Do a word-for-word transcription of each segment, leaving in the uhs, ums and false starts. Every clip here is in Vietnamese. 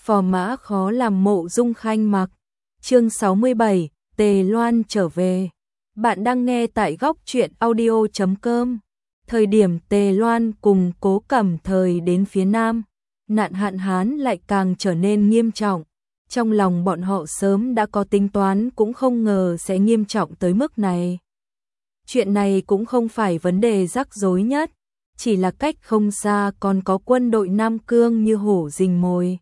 Phò mã khó làm mộ dung khanh mặc. Chương sáu mươi bảy, Tề Loan trở về. Bạn đang nghe tại góc truyện audio chấm com. Thời điểm Tề Loan cùng Cố Cẩm Thời đến phía Nam, nạn hạn hán lại càng trở nên nghiêm trọng. Trong lòng bọn họ sớm đã có tính toán, cũng không ngờ sẽ nghiêm trọng tới mức này. Chuyện này cũng không phải vấn đề rắc rối nhất, chỉ là cách không xa còn có quân đội Nam Cương như hổ rình mồi,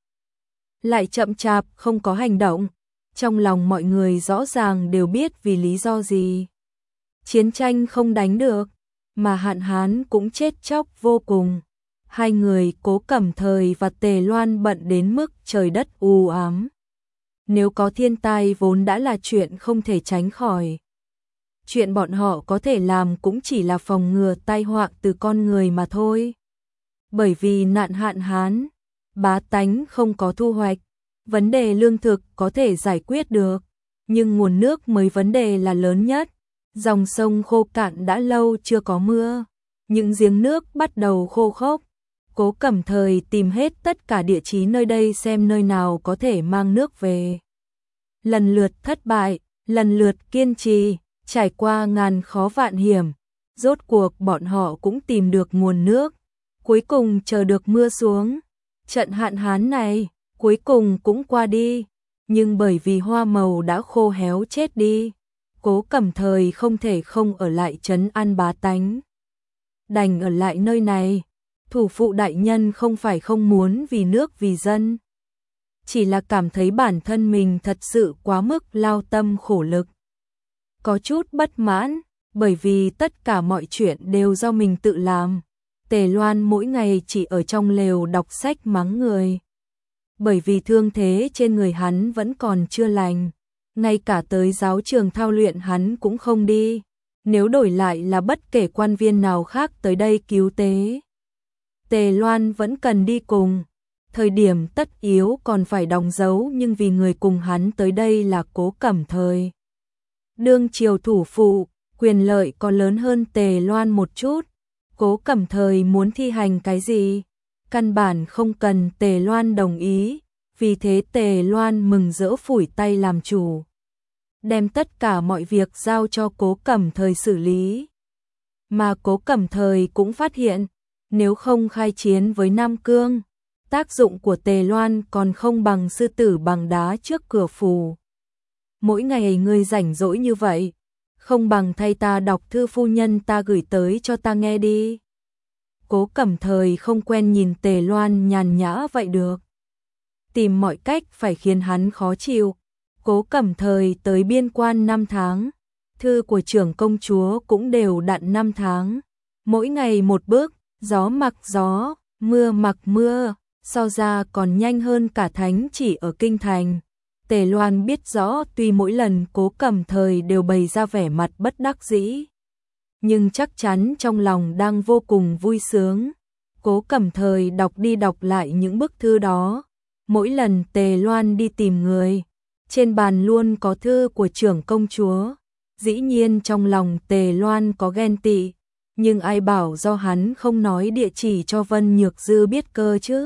lại chậm chạp không có hành động. Trong lòng mọi người rõ ràng đều biết vì lý do gì. Chiến tranh không đánh được, mà hạn hán cũng chết chóc vô cùng. Hai người Cố Cẩm Thời và Tề Loan bận đến mức trời đất u ám. Nếu có thiên tai vốn đã là chuyện không thể tránh khỏi. Chuyện bọn họ có thể làm cũng chỉ là phòng ngừa tai họa từ con người mà thôi. Bởi vì nạn hạn hán, bá tánh không có thu hoạch, vấn đề lương thực có thể giải quyết được, nhưng nguồn nước mới vấn đề là lớn nhất. Dòng sông khô cạn đã lâu chưa có mưa, những giếng nước bắt đầu khô khốc. Cố Cẩm Thời tìm hết tất cả địa chí nơi đây xem nơi nào có thể mang nước về. Lần lượt thất bại, lần lượt kiên trì, trải qua ngàn khó vạn hiểm, rốt cuộc bọn họ cũng tìm được nguồn nước. Cuối cùng chờ được mưa xuống, trận hạn hán này cuối cùng cũng qua đi, nhưng bởi vì hoa màu đã khô héo chết đi, Cố Cẩm Thời không thể không ở lại trấn an bá tánh. Đành ở lại nơi này. Thủ phụ đại nhân không phải không muốn vì nước vì dân, chỉ là cảm thấy bản thân mình thật sự quá mức lao tâm khổ lực. Có chút bất mãn, bởi vì tất cả mọi chuyện đều do mình tự làm. Tề Loan mỗi ngày chỉ ở trong lều đọc sách mắng người. Bởi vì thương thế trên người hắn vẫn còn chưa lành, ngay cả tới giáo trường thao luyện hắn cũng không đi. Nếu đổi lại là bất kể quan viên nào khác tới đây cứu tế, Tề Loan vẫn cần đi cùng. Thời điểm tất yếu còn phải đóng dấu, nhưng vì người cùng hắn tới đây là Cố Cẩm Thời. Đương triều thủ phụ, quyền lợi có lớn hơn Tề Loan một chút. Cố Cẩm Thời muốn thi hành cái gì, căn bản không cần Tề Loan đồng ý. Vì thế Tề Loan mừng rỡ phủi tay làm chủ, đem tất cả mọi việc giao cho Cố Cẩm Thời xử lý. Mà Cố Cẩm Thời cũng phát hiện, nếu không khai chiến với Nam Cương, tác dụng của Tề Loan còn không bằng sư tử bằng đá trước cửa phủ. Mỗi ngày ngươi rảnh rỗi như vậy, không bằng thay ta đọc thư phu nhân ta gửi tới cho ta nghe đi. Cố Cẩm Thời không quen nhìn Tề Loan nhàn nhã vậy được, tìm mọi cách phải khiến hắn khó chịu. Cố Cẩm Thời tới biên quan năm tháng, thư của trưởng công chúa cũng đều đặn năm tháng, mỗi ngày một bước. Gió mặc gió, mưa mặc mưa, so ra còn nhanh hơn cả thánh chỉ ở kinh thành. Tề Loan biết rõ tuy mỗi lần Cố Cẩm Thời đều bày ra vẻ mặt bất đắc dĩ, nhưng chắc chắn trong lòng đang vô cùng vui sướng. Cố Cẩm Thời đọc đi đọc lại những bức thư đó. Mỗi lần Tề Loan đi tìm người, trên bàn luôn có thư của trưởng công chúa. Dĩ nhiên trong lòng Tề Loan có ghen tị, nhưng ai bảo do hắn không nói địa chỉ cho Vân Nhược Dư biết cơ chứ.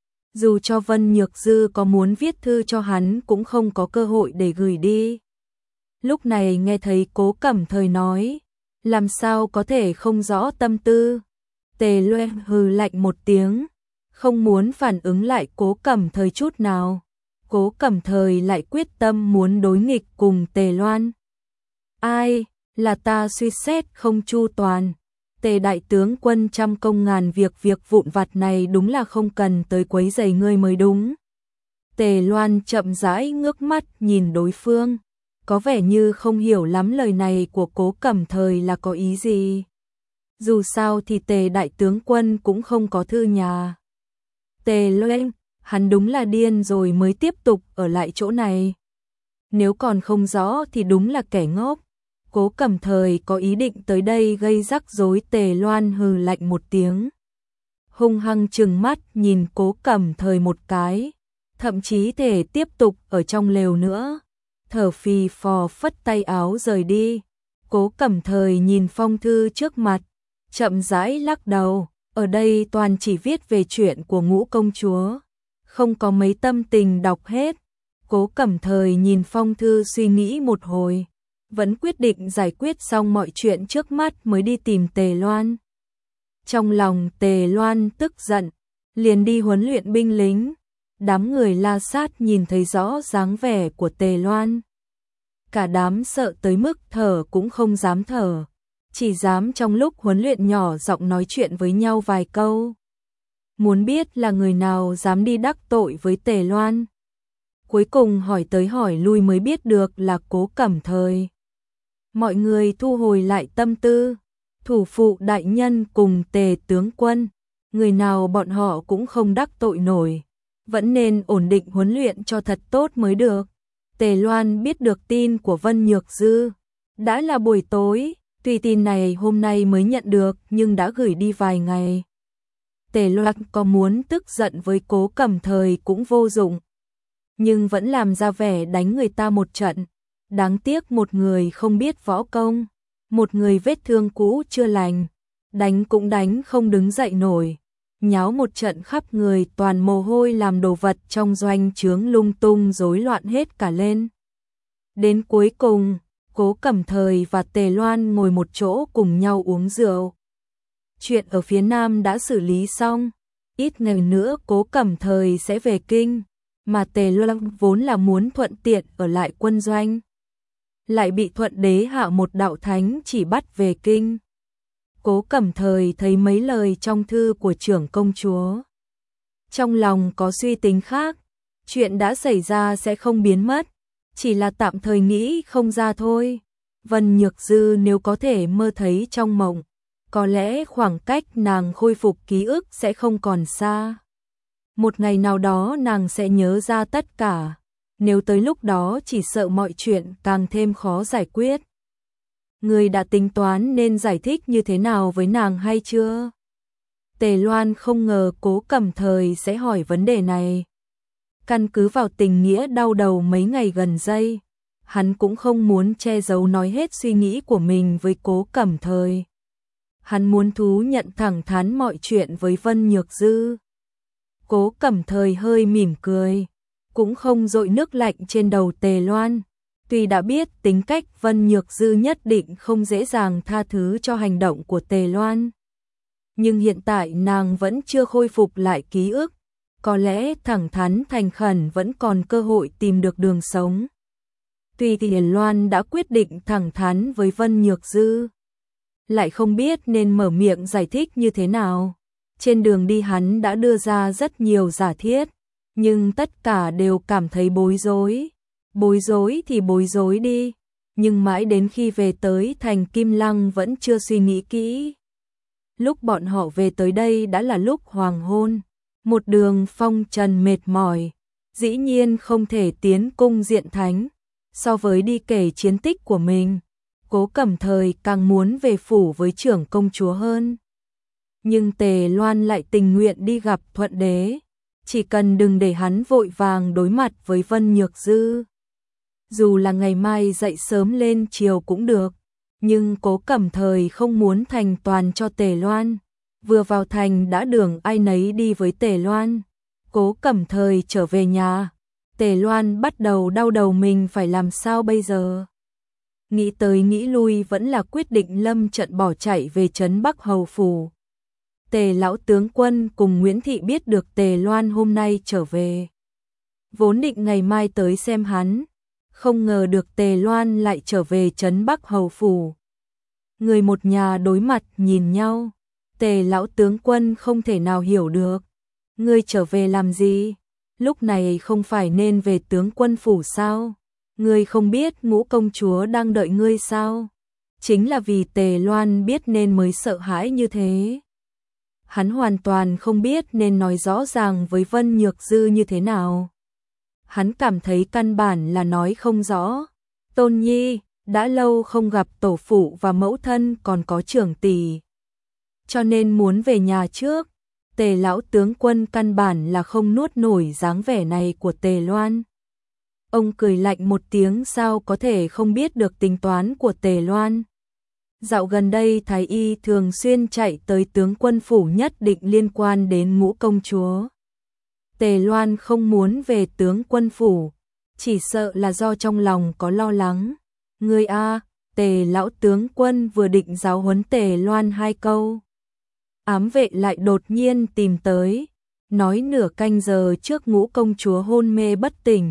Dù cho Vân Nhược Dư có muốn viết thư cho hắn cũng không có cơ hội để gửi đi. Lúc này nghe thấy Cố Cẩm Thời nói, làm sao có thể không rõ tâm tư. Tề Loan hừ lạnh một tiếng, không muốn phản ứng lại Cố Cẩm Thời chút nào. Cố Cẩm Thời lại quyết tâm muốn đối nghịch cùng Tề Loan. Ai, là ta suy xét không chu toàn. Tề đại tướng quân trăm công ngàn việc, việc vụn vặt này đúng là không cần tới quấy rầy ngươi mới đúng. Tề Loan chậm rãi ngước mắt nhìn đối phương, có vẻ như không hiểu lắm lời này của Cố Cẩm Thời là có ý gì. Dù sao thì Tề đại tướng quân cũng không có thư nhà. Tề Loan, hắn đúng là điên rồi mới tiếp tục ở lại chỗ này. Nếu còn không rõ thì đúng là kẻ ngốc. Cố Cẩm Thời có ý định tới đây gây rắc rối. Tề Loan hừ lạnh một tiếng, hung hăng trừng mắt nhìn Cố Cẩm Thời một cái, thậm chí thể tiếp tục ở trong lều nữa, thở phì phò phất tay áo rời đi. Cố Cẩm Thời nhìn phong thư trước mặt, chậm rãi lắc đầu, ở đây toàn chỉ viết về chuyện của Ngũ công chúa, không có mấy tâm tình đọc hết. Cố Cẩm Thời nhìn phong thư suy nghĩ một hồi, vẫn quyết định giải quyết xong mọi chuyện trước mắt mới đi tìm Tề Loan. Trong lòng Tề Loan tức giận, liền đi huấn luyện binh lính. Đám người La Sát nhìn thấy rõ dáng vẻ của Tề Loan. Cả đám sợ tới mức thở cũng không dám thở, chỉ dám trong lúc huấn luyện nhỏ giọng nói chuyện với nhau vài câu. Muốn biết là người nào dám đi đắc tội với Tề Loan. Cuối cùng hỏi tới hỏi lui mới biết được là Cố Cẩm Thời. Mọi người thu hồi lại tâm tư. Thủ phụ đại nhân cùng Tề tướng quân, người nào bọn họ cũng không đắc tội nổi, vẫn nên ổn định huấn luyện cho thật tốt mới được. Tề Loan biết được tin của Vân Nhược Dư. Đã là buổi tối, tuy tin này hôm nay mới nhận được nhưng đã gửi đi vài ngày. Tề Loan có muốn tức giận với Cố Cẩm Thời cũng vô dụng, nhưng vẫn làm ra vẻ đánh người ta một trận. Đáng tiếc một người không biết võ công, một người vết thương cũ chưa lành, đánh cũng đánh không đứng dậy nổi. Nháo một trận khắp người toàn mồ hôi làm đồ vật trong doanh trướng lung tung rối loạn hết cả lên. Đến cuối cùng, Cố Cẩm Thời và Tề Loan ngồi một chỗ cùng nhau uống rượu. Chuyện ở phía Nam đã xử lý xong, ít ngày nữa Cố Cẩm Thời sẽ về kinh, mà Tề Loan vốn là muốn thuận tiện ở lại quân doanh, lại bị Thuận Đế hạ một đạo thánh chỉ bắt về kinh. Cố Cẩm Thời thấy mấy lời trong thư của trưởng công chúa, trong lòng có suy tính khác. Chuyện đã xảy ra sẽ không biến mất, chỉ là tạm thời nghĩ không ra thôi. Vân Nhược Dư nếu có thể mơ thấy trong mộng, có lẽ khoảng cách nàng khôi phục ký ức sẽ không còn xa. Một ngày nào đó nàng sẽ nhớ ra tất cả, nếu tới lúc đó chỉ sợ mọi chuyện càng thêm khó giải quyết. Người đã tính toán nên giải thích như thế nào với nàng hay chưa? Tề Loan không ngờ Cố Cẩm Thời sẽ hỏi vấn đề này. Căn cứ vào tình nghĩa đau đầu mấy ngày gần đây, hắn cũng không muốn che giấu nói hết suy nghĩ của mình với Cố Cẩm Thời. Hắn muốn thú nhận thẳng thắn mọi chuyện với Vân Nhược Dư. Cố Cẩm Thời hơi mỉm cười, cũng không dội nước lạnh trên đầu Tề Loan. Tuy đã biết tính cách Vân Nhược Dư nhất định không dễ dàng tha thứ cho hành động của Tề Loan, nhưng hiện tại nàng vẫn chưa khôi phục lại ký ức, có lẽ thẳng thắn thành khẩn vẫn còn cơ hội tìm được đường sống. Tuy Tề Loan đã quyết định thẳng thắn với Vân Nhược Dư, lại không biết nên mở miệng giải thích như thế nào. Trên đường đi hắn đã đưa ra rất nhiều giả thiết, nhưng tất cả đều cảm thấy bối rối. Bối rối thì bối rối đi, nhưng mãi đến khi về tới thành Kim Lăng vẫn chưa suy nghĩ kỹ. Lúc bọn họ về tới đây đã là lúc hoàng hôn, một đường phong trần mệt mỏi, dĩ nhiên không thể tiến cung diện thánh. So với đi kể chiến tích của mình, Cố Cẩm Thời càng muốn về phủ với trưởng công chúa hơn. Nhưng Tề Loan lại tình nguyện đi gặp Thuận Đế, chỉ cần đừng để hắn vội vàng đối mặt với Vân Nhược Dư. Dù là ngày mai dậy sớm lên chiều cũng được, nhưng Cố Cẩm Thời không muốn thành toàn cho Tề Loan. Vừa vào thành đã đường ai nấy đi với Tề Loan. Cố Cẩm Thời trở về nhà, Tề Loan bắt đầu đau đầu mình phải làm sao bây giờ. Nghĩ tới nghĩ lui vẫn là quyết định lâm trận bỏ chạy về trấn Bắc Hầu Phủ. Tề lão tướng quân cùng Nguyễn Thị biết được Tề Loan hôm nay trở về, vốn định ngày mai tới xem hắn, không ngờ được Tề Loan lại trở về trấn Bắc Hầu Phủ. Người một nhà đối mặt nhìn nhau, Tề lão tướng quân không thể nào hiểu được. Ngươi trở về làm gì? Lúc này không phải nên về tướng quân phủ sao? Ngươi không biết Ngũ công chúa đang đợi ngươi sao? Chính là vì Tề Loan biết nên mới sợ hãi như thế. Hắn hoàn toàn không biết nên nói rõ ràng với Vân Nhược Dư như thế nào. Hắn cảm thấy căn bản là nói không rõ. Tôn Nhi, đã lâu không gặp tổ phụ và mẫu thân còn có trưởng tỷ, cho nên muốn về nhà trước. Tề lão tướng quân căn bản là không nuốt nổi dáng vẻ này của Tề Loan. Ông cười lạnh một tiếng, sao có thể không biết được tính toán của Tề Loan. Dạo gần đây Thái Y thường xuyên chạy tới tướng quân phủ, nhất định liên quan đến Ngũ công chúa. Tề Loan không muốn về tướng quân phủ, chỉ sợ là do trong lòng có lo lắng. Ngươi a, Tề lão tướng quân vừa định giáo huấn Tề Loan hai câu. Ám vệ lại đột nhiên tìm tới, nói nửa canh giờ trước Ngũ công chúa hôn mê bất tỉnh.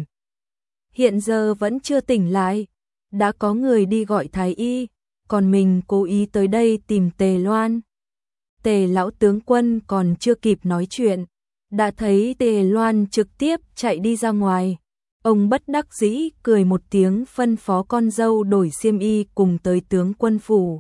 Hiện giờ vẫn chưa tỉnh lại, đã có người đi gọi thái y, còn mình cố ý tới đây tìm Tề Loan. Tề lão tướng quân còn chưa kịp nói chuyện, đã thấy Tề Loan trực tiếp chạy đi ra ngoài. Ông bất đắc dĩ cười một tiếng phân phó con dâu đổi xiêm y cùng tới tướng quân phủ.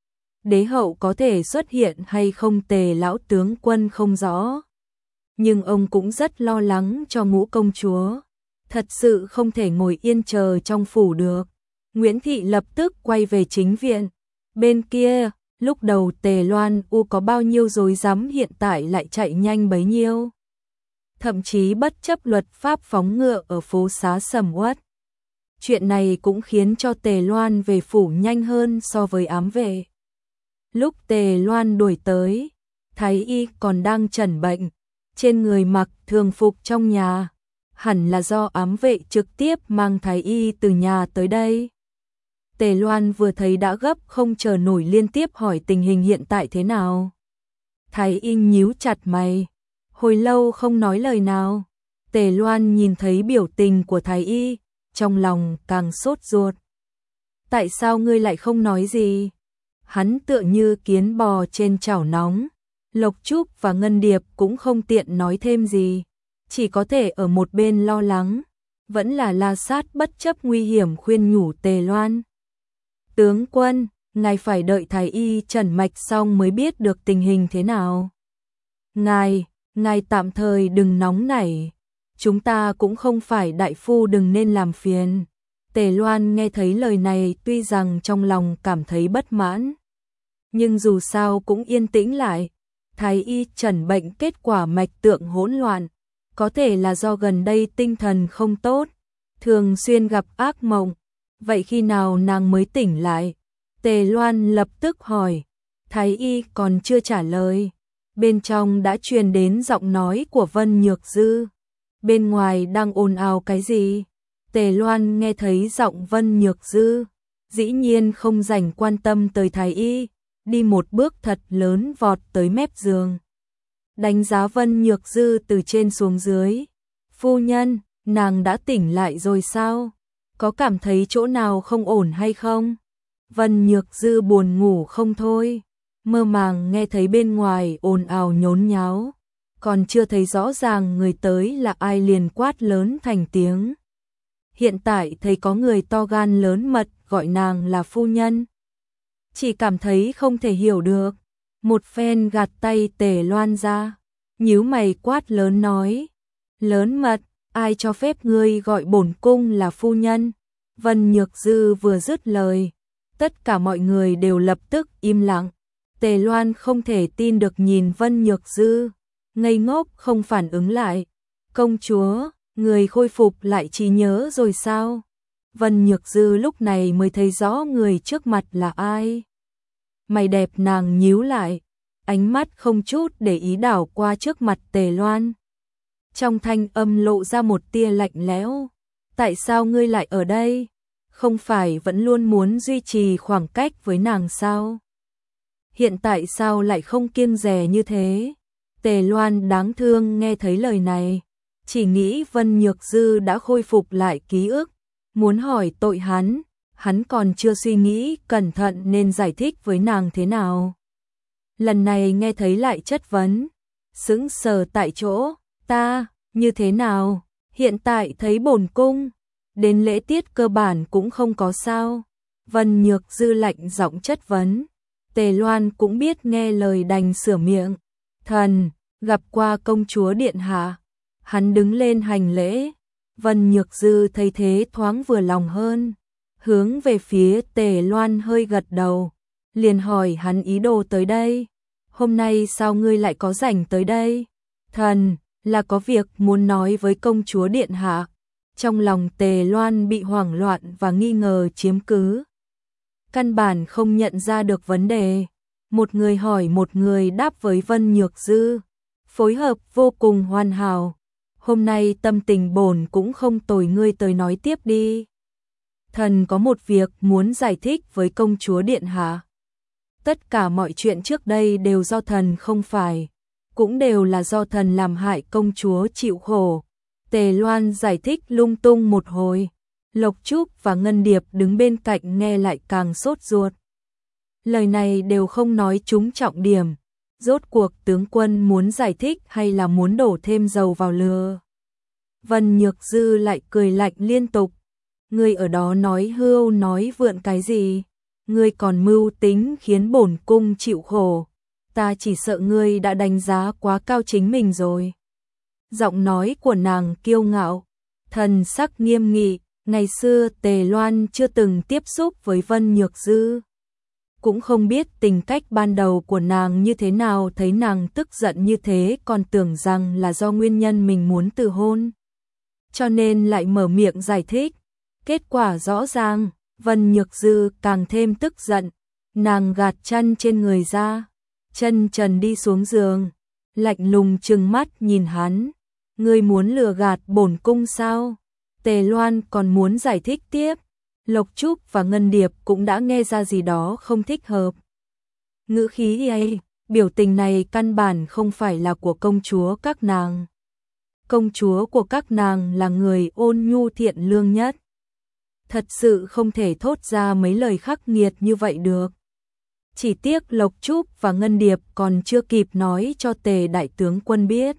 Đế hậu có thể xuất hiện hay không Tề lão tướng quân không rõ. Nhưng ông cũng rất lo lắng cho Ngũ công chúa. Thật sự không thể ngồi yên chờ trong phủ được. Nguyễn Thị lập tức quay về chính viện. Bên kia, lúc đầu Tề Loan U có bao nhiêu rối rắm hiện tại lại chạy nhanh bấy nhiêu. Thậm chí bất chấp luật pháp phóng ngựa ở phố xá sầm uất. Chuyện này cũng khiến cho Tề Loan về phủ nhanh hơn so với ám vệ. Lúc Tề Loan đuổi tới, thái y còn đang chẩn bệnh, trên người mặc thường phục trong nhà, hẳn là do ám vệ trực tiếp mang thái y từ nhà tới đây. Tề Loan vừa thấy đã gấp không chờ nổi liên tiếp hỏi tình hình hiện tại thế nào. Thái y nhíu chặt mày, hồi lâu không nói lời nào. Tề Loan nhìn thấy biểu tình của thái y, trong lòng càng sốt ruột. Tại sao ngươi lại không nói gì? Hắn tựa như kiến bò trên chảo nóng. Lộc Trúc và Ngân Điệp cũng không tiện nói thêm gì, chỉ có thể ở một bên lo lắng. Vẫn là La Sát bất chấp nguy hiểm khuyên nhủ Tề Loan. Tướng quân, ngài phải đợi thái y trần mạch xong mới biết được tình hình thế nào. Ngài, ngài tạm thời đừng nóng nảy. Chúng ta cũng không phải đại phu, đừng nên làm phiền. Tề Loan nghe thấy lời này tuy rằng trong lòng cảm thấy bất mãn, nhưng dù sao cũng yên tĩnh lại. Thái y trần bệnh kết quả mạch tượng hỗn loạn, có thể là do gần đây tinh thần không tốt, thường xuyên gặp ác mộng. Vậy khi nào nàng mới tỉnh lại? Tề Loan lập tức hỏi. Thái y còn chưa trả lời. Bên trong đã truyền đến giọng nói của Vân Nhược Dư. Bên ngoài đang ồn ào cái gì? Tề Loan nghe thấy giọng Vân Nhược Dư, dĩ nhiên không dành quan tâm tới thái y, đi một bước thật lớn vọt tới mép giường. Đánh giá Vân Nhược Dư từ trên xuống dưới. Phu nhân, nàng đã tỉnh lại rồi sao? Có cảm thấy chỗ nào không ổn hay không? Vân Nhược Dư buồn ngủ không thôi, mơ màng nghe thấy bên ngoài ồn ào nhốn nháo, còn chưa thấy rõ ràng người tới là ai liền quát lớn thành tiếng. Hiện tại thấy có người to gan lớn mật gọi nàng là phu nhân, chỉ cảm thấy không thể hiểu được. Một phen gạt tay Tề Loan ra, nhíu mày quát lớn nói: lớn mật, ai cho phép ngươi gọi bổn cung là phu nhân? Vân Nhược Dư vừa dứt lời, tất cả mọi người đều lập tức im lặng. Tề Loan không thể tin được nhìn Vân Nhược Dư, ngây ngốc không phản ứng lại. Công chúa, người khôi phục lại trí nhớ rồi sao? Vân Nhược Dư lúc này mới thấy rõ người trước mặt là ai. Mày đẹp nàng nhíu lại, ánh mắt không chút để ý đảo qua trước mặt Tề Loan. Trong thanh âm lộ ra một tia lạnh lẽo. Tại sao ngươi lại ở đây? Không phải vẫn luôn muốn duy trì khoảng cách với nàng sao? Hiện tại sao lại không kiêng dè như thế? Tề Loan đáng thương nghe thấy lời này, chỉ nghĩ Vân Nhược Dư đã khôi phục lại ký ức, muốn hỏi tội hắn, hắn còn chưa suy nghĩ cẩn thận nên giải thích với nàng thế nào. Lần này nghe thấy lại chất vấn, sững sờ tại chỗ. Ta, như thế nào? Hiện tại thấy bổn cung, đến lễ tiết cơ bản cũng không có sao? Vân Nhược Dư lạnh giọng chất vấn. Tề Loan cũng biết nghe lời đành sửa miệng. Thần, gặp qua công chúa điện hạ. Hắn đứng lên hành lễ. Vân Nhược Dư thấy thế thoáng vừa lòng hơn, hướng về phía Tề Loan hơi gật đầu, liền hỏi hắn ý đồ tới đây. Hôm nay sao ngươi lại có rảnh tới đây? Thần, là có việc muốn nói với công chúa điện hạ. Trong lòng Tề Loan bị hoảng loạn và nghi ngờ chiếm cứ, căn bản không nhận ra được vấn đề. Một người hỏi một người đáp với Vân Nhược Dư, phối hợp vô cùng hoàn hảo. hôm nay tâm tình bổn cũng không tồi, ngươi tới nói tiếp đi. Thần có một việc muốn giải thích với công chúa điện hạ. Tất cả mọi chuyện trước đây đều do thần không phải, cũng đều là do thần làm hại công chúa chịu khổ. Tề Loan giải thích lung tung một hồi, Lộc Trúc và Ngân Điệp đứng bên cạnh nghe lại càng sốt ruột. Lời này đều không nói trúng trọng điểm, rốt cuộc tướng quân muốn giải thích hay là muốn đổ thêm dầu vào lửa. Vân Nhược Dư lại cười lạnh liên tục, ngươi ở đó nói hưu nói vượn cái gì, ngươi còn mưu tính khiến bổn cung chịu khổ, ta chỉ sợ ngươi đã đánh giá quá cao chính mình rồi. Giọng nói của nàng kiêu ngạo, thần sắc nghiêm nghị, ngày xưa Tề Loan chưa từng tiếp xúc với Vân Nhược Dư, cũng không biết tình cách ban đầu của nàng như thế nào, thấy nàng tức giận như thế còn tưởng rằng là do nguyên nhân mình muốn từ hôn, cho nên lại mở miệng giải thích. Kết quả rõ ràng, Vân Nhược Dư càng thêm tức giận, nàng gạt chăn trên người ra, chân trần đi xuống giường, lạnh lùng trừng mắt nhìn hắn, ngươi muốn lừa gạt bổn cung sao? Tề Loan còn muốn giải thích tiếp, Lộc Trúc và Ngân Điệp cũng đã nghe ra gì đó không thích hợp. Ngữ khí ấy, biểu tình này căn bản không phải là của công chúa các nàng. Công chúa của các nàng là người ôn nhu thiện lương nhất. Thật sự không thể thốt ra mấy lời khắc nghiệt như vậy được. Chỉ tiếc Lộc Trúc và Ngân Điệp còn chưa kịp nói cho Tề đại tướng quân biết.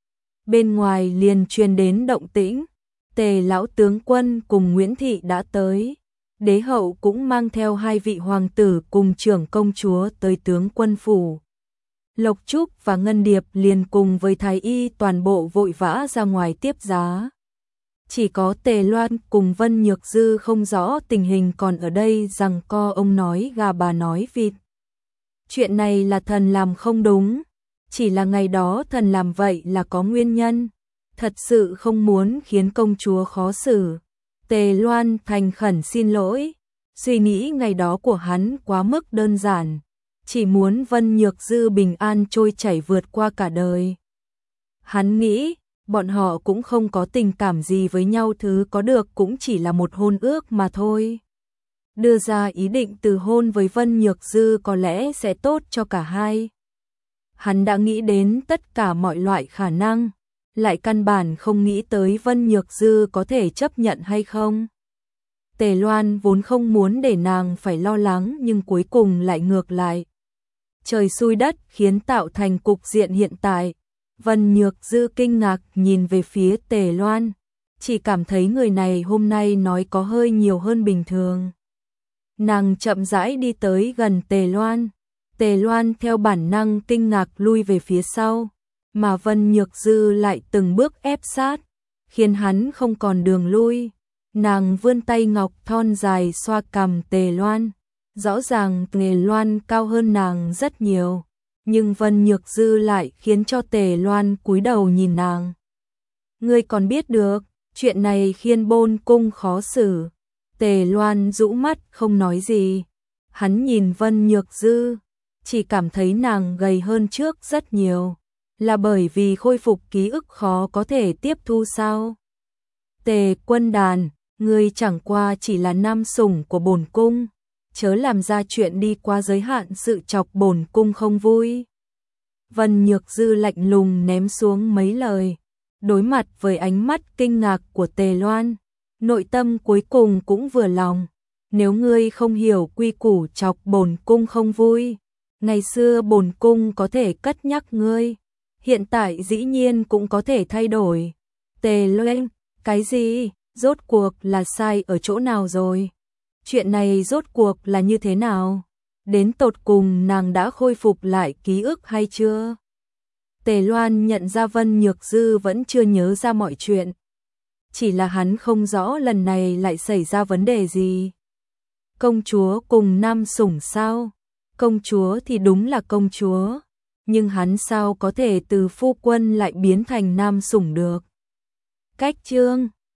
Bên ngoài liền truyền đến động tĩnh, Tề lão tướng quân cùng Nguyễn Thị đã tới. Đế hậu cũng mang theo hai vị hoàng tử cùng trưởng công chúa tới tướng quân phủ. Lộc Trúc và Ngân Điệp liền cùng với thái y toàn bộ vội vã ra ngoài tiếp giá. Chỉ có Tề Loan cùng Vân Nhược Dư không rõ tình hình còn ở đây rằng co ông nói gà bà nói vịt. Chuyện này là thần làm không đúng, chỉ là ngày đó thần làm vậy là có nguyên nhân, thật sự không muốn khiến công chúa khó xử. Tề Loan thành khẩn xin lỗi, suy nghĩ ngày đó của hắn quá mức đơn giản, chỉ muốn Vân Nhược Dư bình an trôi chảy vượt qua cả đời. Hắn nghĩ, bọn họ cũng không có tình cảm gì với nhau, thứ có được cũng chỉ là một hôn ước mà thôi. Đưa ra ý định từ hôn với Vân Nhược Dư có lẽ sẽ tốt cho cả hai. Hắn đã nghĩ đến tất cả mọi loại khả năng, lại căn bản không nghĩ tới Vân Nhược Dư có thể chấp nhận hay không. Tề Loan vốn không muốn để nàng phải lo lắng nhưng cuối cùng lại ngược lại. Trời xui đất khiến tạo thành cục diện hiện tại. Vân Nhược Dư kinh ngạc nhìn về phía Tề Loan, chỉ cảm thấy người này hôm nay nói có hơi nhiều hơn bình thường. Nàng chậm rãi đi tới gần Tề Loan, Tề Loan theo bản năng kinh ngạc lui về phía sau, mà Vân Nhược Dư lại từng bước ép sát, khiến hắn không còn đường lui. Nàng vươn tay ngọc thon dài xoa cằm Tề Loan, rõ ràng Tề Loan cao hơn nàng rất nhiều, nhưng Vân Nhược Dư lại khiến cho Tề Loan cúi đầu nhìn nàng. Ngươi còn biết được, chuyện này khiến bôn cung khó xử. Tề Loan rũ mắt không nói gì, hắn nhìn Vân Nhược Dư, chỉ cảm thấy nàng gầy hơn trước rất nhiều, là bởi vì khôi phục ký ức khó có thể tiếp thu sao? Tề Quân Đàn, ngươi chẳng qua chỉ là nam sủng của bổn cung, chớ làm ra chuyện đi qua giới hạn sự chọc bổn cung không vui. Vân Nhược Dư lạnh lùng ném xuống mấy lời, đối mặt với ánh mắt kinh ngạc của Tề Loan, nội tâm cuối cùng cũng vừa lòng. Nếu ngươi không hiểu quy củ chọc bổn cung không vui, ngày xưa bổn cung có thể cất nhắc ngươi, hiện tại dĩ nhiên cũng có thể thay đổi. Tề Loan, cái gì? Rốt cuộc là sai ở chỗ nào rồi? Chuyện này rốt cuộc là như thế nào? Đến tột cùng nàng đã khôi phục lại ký ức hay chưa? Tề Loan nhận ra Vân Nhược Dư vẫn chưa nhớ ra mọi chuyện. Chỉ là hắn không rõ lần này lại xảy ra vấn đề gì. Công chúa cùng nam sủng sao? Công chúa thì đúng là công chúa, nhưng hắn sao có thể từ phu quân lại biến thành nam sủng được? Cách chương